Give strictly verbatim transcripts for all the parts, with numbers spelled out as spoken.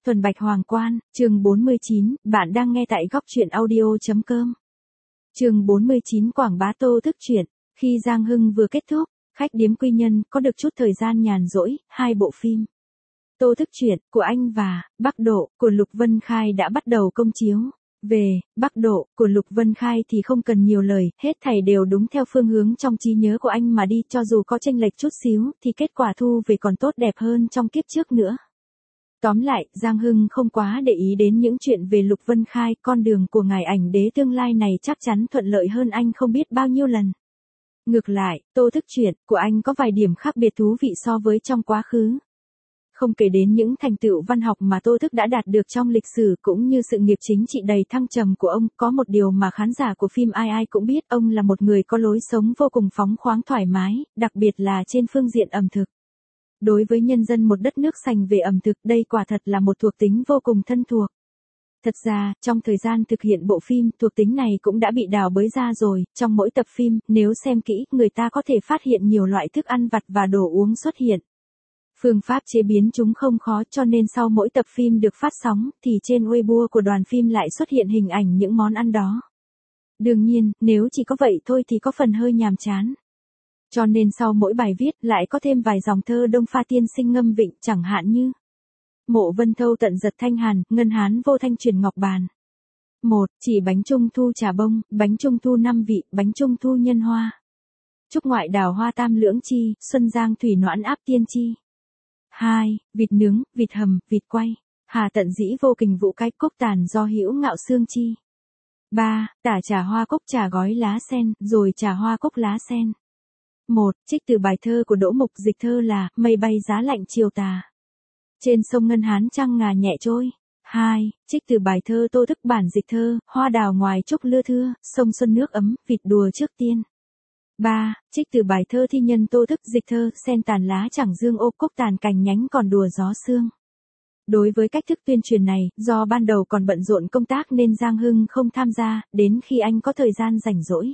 Thuần Bạch Hoàng Quan, chương bốn mươi chín, bạn đang nghe tại góc truyện audio.com. Chương bốn mươi chín Quảng bá Tô Thức truyện. Khi Giang Hưng vừa kết thúc, khách điếm Quy Nhân có được chút thời gian nhàn rỗi, hai bộ phim Tô Thức truyện của anh và Bắc Độ của Lục Vân Khai đã bắt đầu công chiếu. Về Bắc Độ của Lục Vân Khai thì không cần nhiều lời, hết thảy đều đúng theo phương hướng trong trí nhớ của anh mà đi, cho dù có chênh lệch chút xíu thì kết quả thu về còn tốt đẹp hơn trong kiếp trước nữa. Tóm lại, Giang Hưng không quá để ý đến những chuyện về Lục Vân Khai, con đường của ngài ảnh đế tương lai này chắc chắn thuận lợi hơn anh không biết bao nhiêu lần. Ngược lại, Tô Thức truyện của anh có vài điểm khác biệt thú vị so với trong quá khứ. Không kể đến những thành tựu văn học mà Tô Thức đã đạt được trong lịch sử cũng như sự nghiệp chính trị đầy thăng trầm của ông, có một điều mà khán giả của phim ai ai cũng biết, ông là một người có lối sống vô cùng phóng khoáng thoải mái, đặc biệt là trên phương diện ẩm thực. Đối với nhân dân một đất nước sành về ẩm thực, đây quả thật là một thuộc tính vô cùng thân thuộc. Thật ra, trong thời gian thực hiện bộ phim, thuộc tính này cũng đã bị đào bới ra rồi, trong mỗi tập phim, nếu xem kỹ, người ta có thể phát hiện nhiều loại thức ăn vặt và đồ uống xuất hiện. Phương pháp chế biến chúng không khó, cho nên sau mỗi tập phim được phát sóng, thì trên Weibo của đoàn phim lại xuất hiện hình ảnh những món ăn đó. Đương nhiên, nếu chỉ có vậy thôi thì có phần hơi nhàm chán. Cho nên sau mỗi bài viết lại có thêm vài dòng thơ Đông Pha tiên sinh ngâm vịnh, chẳng hạn như: Mộ Vân Thâu tận giật thanh hàn, ngân hán vô thanh truyền ngọc bàn. Một, chỉ bánh trung thu trà bông, bánh trung thu năm vị, bánh trung thu nhân hoa. Trúc ngoại đào hoa tam lưỡng chi, xuân giang thủy noãn áp tiên chi. Hai, vịt nướng, vịt hầm, vịt quay. Hà tận dĩ vô kình vũ cách cúc tàn do hữu ngạo xương chi. Ba, tả trà hoa cúc trà gói lá sen, rồi trà hoa cúc lá sen. Một, trích từ bài thơ của Đỗ Mục, dịch thơ là Mây bay giá lạnh chiều tà. Trên sông Ngân Hán trăng ngà nhẹ trôi. Hai, trích từ bài thơ Tô Thức bản dịch thơ, Hoa đào ngoài trúc lưa thưa, sông xuân nước ấm, vịt đùa trước tiên. Ba, trích từ bài thơ thi nhân Tô Thức dịch thơ, Sen tàn lá chẳng dương ô cúc tàn cành nhánh còn đùa gió sương. Đối với cách thức tuyên truyền này, do ban đầu còn bận rộn công tác nên Giang Hưng không tham gia, đến khi anh có thời gian rảnh rỗi.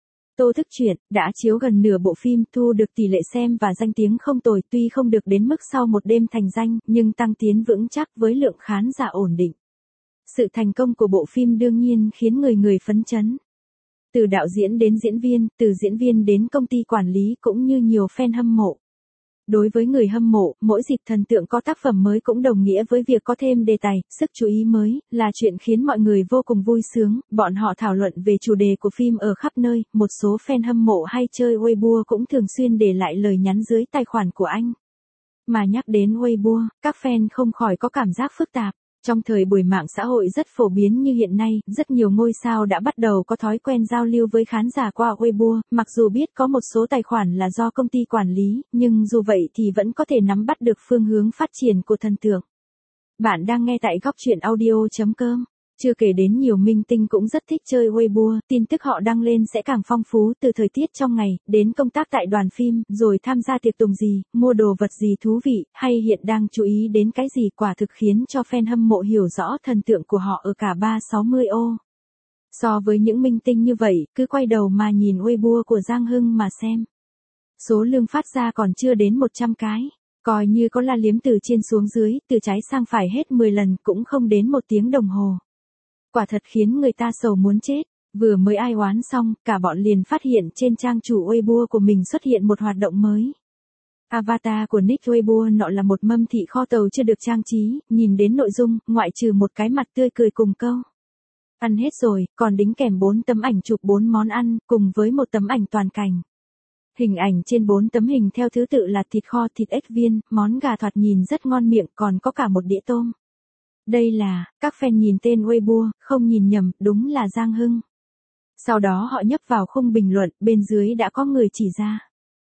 Tô Thức truyện đã chiếu gần nửa bộ phim, thu được tỷ lệ xem và danh tiếng không tồi, tuy không được đến mức sau một đêm thành danh, nhưng tăng tiến vững chắc với lượng khán giả ổn định. Sự thành công của bộ phim đương nhiên khiến người người phấn chấn. Từ đạo diễn đến diễn viên, từ diễn viên đến công ty quản lý cũng như nhiều fan hâm mộ. Đối với người hâm mộ, mỗi dịp thần tượng có tác phẩm mới cũng đồng nghĩa với việc có thêm đề tài, sức chú ý mới, là chuyện khiến mọi người vô cùng vui sướng. Bọn họ thảo luận về chủ đề của phim ở khắp nơi, một số fan hâm mộ hay chơi Weibo cũng thường xuyên để lại lời nhắn dưới tài khoản của anh. Mà nhắc đến Weibo, các fan không khỏi có cảm giác phức tạp. Trong thời buổi mạng xã hội rất phổ biến như hiện nay, rất nhiều ngôi sao đã bắt đầu có thói quen giao lưu với khán giả qua Weibo, mặc dù biết có một số tài khoản là do công ty quản lý, nhưng dù vậy thì vẫn có thể nắm bắt được phương hướng phát triển của thần tượng. Bạn đang nghe tại góc truyện audio.com. Chưa kể đến nhiều minh tinh cũng rất thích chơi Weibo, tin tức họ đăng lên sẽ càng phong phú, từ thời tiết trong ngày, đến công tác tại đoàn phim, rồi tham gia tiệc tùng gì, mua đồ vật gì thú vị, hay hiện đang chú ý đến cái gì, quả thực khiến cho fan hâm mộ hiểu rõ thần tượng của họ ở cả ba sáu mươi ô. So với những minh tinh như vậy, cứ quay đầu mà nhìn Weibo của Giang Hưng mà xem. Số lương phát ra còn chưa đến một trăm cái. Coi như có la liếm từ trên xuống dưới, từ trái sang phải hết mười lần cũng không đến một tiếng đồng hồ. Quả thật khiến người ta sầu muốn chết. Vừa mới ai oán xong, cả bọn liền phát hiện trên trang chủ Weibo của mình xuất hiện một hoạt động mới. Avatar của nick Weibo nọ là một mâm thị kho tàu chưa được trang trí, nhìn đến nội dung, ngoại trừ một cái mặt tươi cười cùng câu ăn hết rồi, còn đính kèm bốn tấm ảnh chụp bốn món ăn, cùng với một tấm ảnh toàn cảnh. Hình ảnh trên bốn tấm hình theo thứ tự là thịt kho, thịt ếch viên, món gà thoạt nhìn rất ngon miệng, còn có cả một đĩa tôm. Đây là, các fan nhìn tên Weibo, không nhìn nhầm, đúng là Giang Hưng. Sau đó họ nhấp vào khung bình luận, bên dưới đã có người chỉ ra.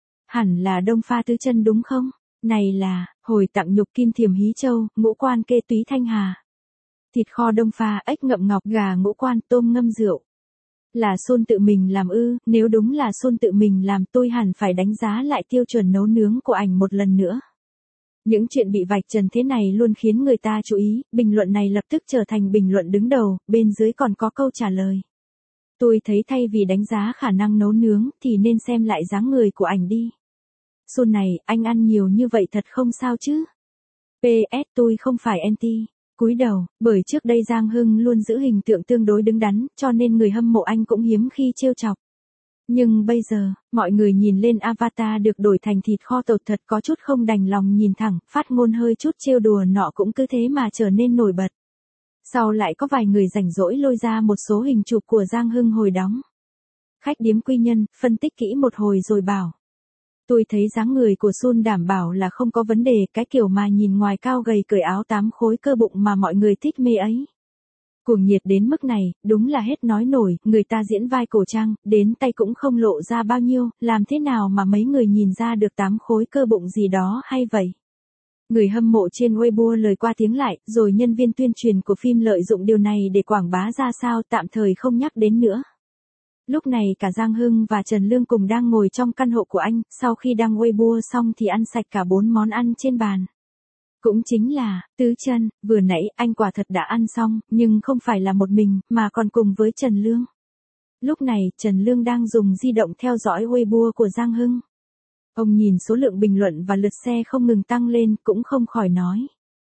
Hẳn là Đông Pha Tứ Chân đúng không? Này là, hồi tặng nhục kim thiềm hí châu, ngũ quan kê túy thanh hà. Thịt kho Đông Pha, ếch ngậm ngọc, gà ngũ quan, tôm ngâm rượu. Là Sun tự mình làm ư? Nếu đúng là Sun tự mình làm, tôi hẳn phải đánh giá lại tiêu chuẩn nấu nướng của ảnh một lần nữa. Những chuyện bị vạch trần thế này luôn khiến người ta chú ý, bình luận này lập tức trở thành bình luận đứng đầu, bên dưới còn có câu trả lời. Tôi thấy thay vì đánh giá khả năng nấu nướng thì nên xem lại dáng người của ảnh đi. Sun này, anh ăn nhiều như vậy thật không sao chứ? pê ét tôi không phải anti. Cúi đầu, bởi trước đây Giang Hưng luôn giữ hình tượng tương đối đứng đắn, cho nên người hâm mộ anh cũng hiếm khi trêu chọc. Nhưng bây giờ, mọi người nhìn lên avatar được đổi thành thịt kho tột thật có chút không đành lòng nhìn thẳng, phát ngôn hơi chút trêu đùa nọ cũng cứ thế mà trở nên nổi bật. Sau lại có vài người rảnh rỗi lôi ra một số hình chụp của Giang Hưng hồi đóng. Khách điếm quy nhân, phân tích kỹ một hồi rồi bảo. Tôi thấy dáng người của Sun đảm bảo là không có vấn đề, cái kiểu mà nhìn ngoài cao gầy cởi áo tám khối cơ bụng mà mọi người thích mê ấy. Cuồng nhiệt đến mức này, đúng là hết nói nổi, người ta diễn vai cổ trang, đến tay cũng không lộ ra bao nhiêu, làm thế nào mà mấy người nhìn ra được tám khối cơ bụng gì đó hay vậy. Người hâm mộ trên Weibo lời qua tiếng lại, rồi nhân viên tuyên truyền của phim lợi dụng điều này để quảng bá ra sao tạm thời không nhắc đến nữa. Lúc này cả Giang Hưng và Trần Lương cùng đang ngồi trong căn hộ của anh, sau khi đăng Weibo xong thì ăn sạch cả bốn món ăn trên bàn. Cũng chính là, tứ chân, vừa nãy anh quả thật đã ăn xong, nhưng không phải là một mình, mà còn cùng với Trần Lương. Lúc này, Trần Lương đang dùng di động theo dõi Weibo của Giang Hưng. Ông nhìn số lượng bình luận và lượt xe không ngừng tăng lên, cũng không khỏi nói.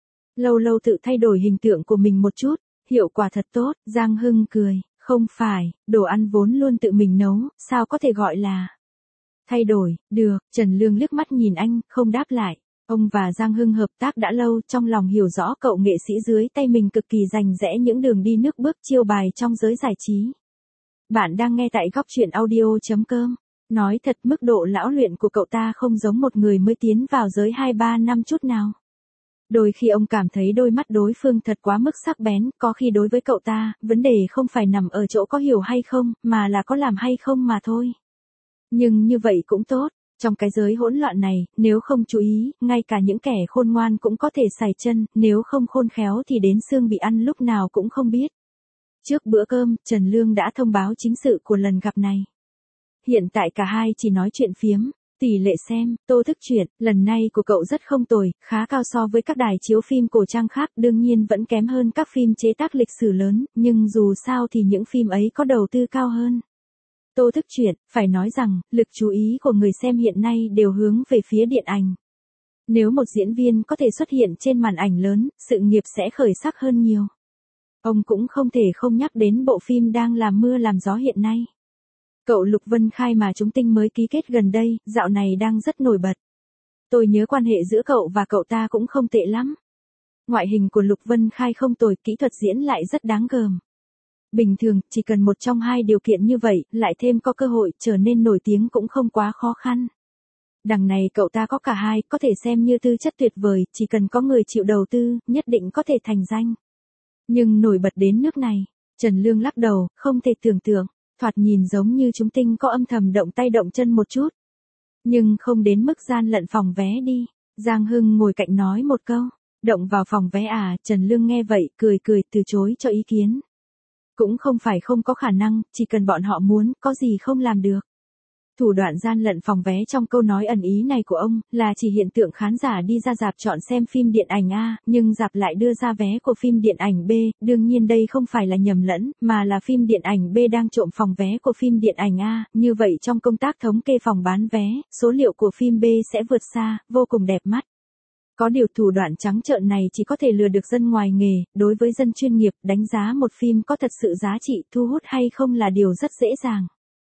Lâu lâu tự thay đổi hình tượng của mình một chút, hiệu quả thật tốt, Giang Hưng cười, không phải, đồ ăn vốn luôn tự mình nấu, sao có thể gọi là thay đổi, được, Trần Lương liếc mắt nhìn anh, không đáp lại. Ông và Giang Hưng hợp tác đã lâu, trong lòng hiểu rõ cậu nghệ sĩ dưới tay mình cực kỳ rành rẽ những đường đi nước bước chiêu bài trong giới giải trí. Bạn đang nghe tại góc truyện audio chấm com. Nói thật mức độ lão luyện của cậu ta không giống một người mới tiến vào giới hai ba năm chút nào. Đôi khi ông cảm thấy đôi mắt đối phương thật quá mức sắc bén, có khi đối với cậu ta, vấn đề không phải nằm ở chỗ có hiểu hay không, mà là có làm hay không mà thôi. Nhưng như vậy cũng tốt. Trong cái giới hỗn loạn này, nếu không chú ý, ngay cả những kẻ khôn ngoan cũng có thể sải chân, nếu không khôn khéo thì đến xương bị ăn lúc nào cũng không biết. Trước bữa cơm, Trần Lương đã thông báo chính sự của lần gặp này. Hiện tại cả hai chỉ nói chuyện phiếm, tỷ lệ xem, Tô Thức Truyện, lần này của cậu rất không tồi, khá cao so với các đài chiếu phim cổ trang khác, đương nhiên vẫn kém hơn các phim chế tác lịch sử lớn, nhưng dù sao thì những phim ấy có đầu tư cao hơn. Tô Thức Truyện, phải nói rằng, lực chú ý của người xem hiện nay đều hướng về phía điện ảnh. Nếu một diễn viên có thể xuất hiện trên màn ảnh lớn, sự nghiệp sẽ khởi sắc hơn nhiều. Ông cũng không thể không nhắc đến bộ phim đang làm mưa làm gió hiện nay. Cậu Lục Vân Khai mà chúng tinh mới ký kết gần đây, dạo này đang rất nổi bật. Tôi nhớ quan hệ giữa cậu và cậu ta cũng không tệ lắm. Ngoại hình của Lục Vân Khai không tồi, kỹ thuật diễn lại rất đáng gờm. Bình thường, chỉ cần một trong hai điều kiện như vậy, lại thêm có cơ hội trở nên nổi tiếng cũng không quá khó khăn. Đằng này cậu ta có cả hai, có thể xem như tư chất tuyệt vời, chỉ cần có người chịu đầu tư, nhất định có thể thành danh. Nhưng nổi bật đến nước này, Trần Lương lắc đầu, không thể tưởng tượng, thoạt nhìn giống như chúng tinh có âm thầm động tay động chân một chút. Nhưng không đến mức gian lận phòng vé đi, Giang Hưng ngồi cạnh nói một câu, động vào phòng vé à, Trần Lương nghe vậy, cười cười từ chối cho ý kiến. Cũng không phải không có khả năng, chỉ cần bọn họ muốn, có gì không làm được. Thủ đoạn gian lận phòng vé trong câu nói ẩn ý này của ông, là chỉ hiện tượng khán giả đi ra rạp chọn xem phim điện ảnh A, nhưng rạp lại đưa ra vé của phim điện ảnh B, đương nhiên đây không phải là nhầm lẫn, mà là phim điện ảnh B đang trộm phòng vé của phim điện ảnh A, như vậy trong công tác thống kê phòng bán vé, số liệu của phim B sẽ vượt xa, vô cùng đẹp mắt. Có điều thủ đoạn trắng trợn này chỉ có thể lừa được dân ngoài nghề, đối với dân chuyên nghiệp, đánh giá một phim có thật sự giá trị, thu hút hay không là điều rất dễ dàng.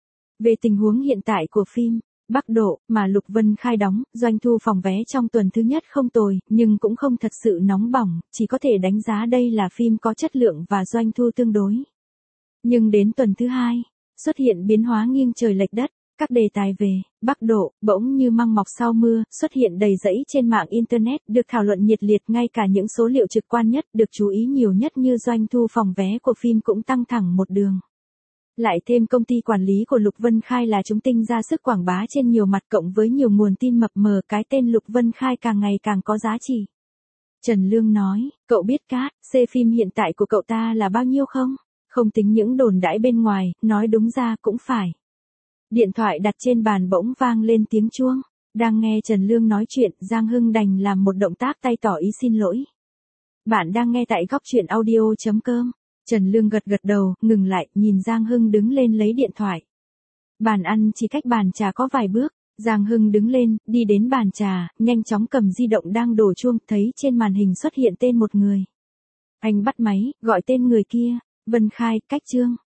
Về tình huống hiện tại của phim Bắc Độ mà Lục Vân Khai đóng, doanh thu phòng vé trong tuần thứ nhất không tồi, nhưng cũng không thật sự nóng bỏng, chỉ có thể đánh giá đây là phim có chất lượng và doanh thu tương đối. Nhưng đến tuần thứ hai, xuất hiện biến hóa nghiêng trời lệch đất. Các đề tài về Bắc Độ bỗng như măng mọc sau mưa, xuất hiện đầy rẫy trên mạng Internet, được thảo luận nhiệt liệt, ngay cả những số liệu trực quan nhất, được chú ý nhiều nhất như doanh thu phòng vé của phim cũng tăng thẳng một đường. Lại thêm công ty quản lý của Lục Vân Khai là chúng tinh ra sức quảng bá trên nhiều mặt cộng với nhiều nguồn tin mập mờ, cái tên Lục Vân Khai càng ngày càng có giá trị. Trần Lương nói, cậu biết cát, xê phim hiện tại của cậu ta là bao nhiêu không? Không tính những đồn đãi bên ngoài, nói đúng ra cũng phải. Điện thoại đặt trên bàn bỗng vang lên tiếng chuông. Đang nghe Trần Lương nói chuyện, Giang Hưng đành làm một động tác tay tỏ ý xin lỗi. Bạn đang nghe tại góc truyện audio chấm com. Trần Lương gật gật đầu, ngừng lại, nhìn Giang Hưng đứng lên lấy điện thoại. Bàn ăn chỉ cách bàn trà có vài bước. Giang Hưng đứng lên, đi đến bàn trà, nhanh chóng cầm di động đang đổ chuông, thấy trên màn hình xuất hiện tên một người. Anh bắt máy, gọi tên người kia, Vân Khai, cách Trương.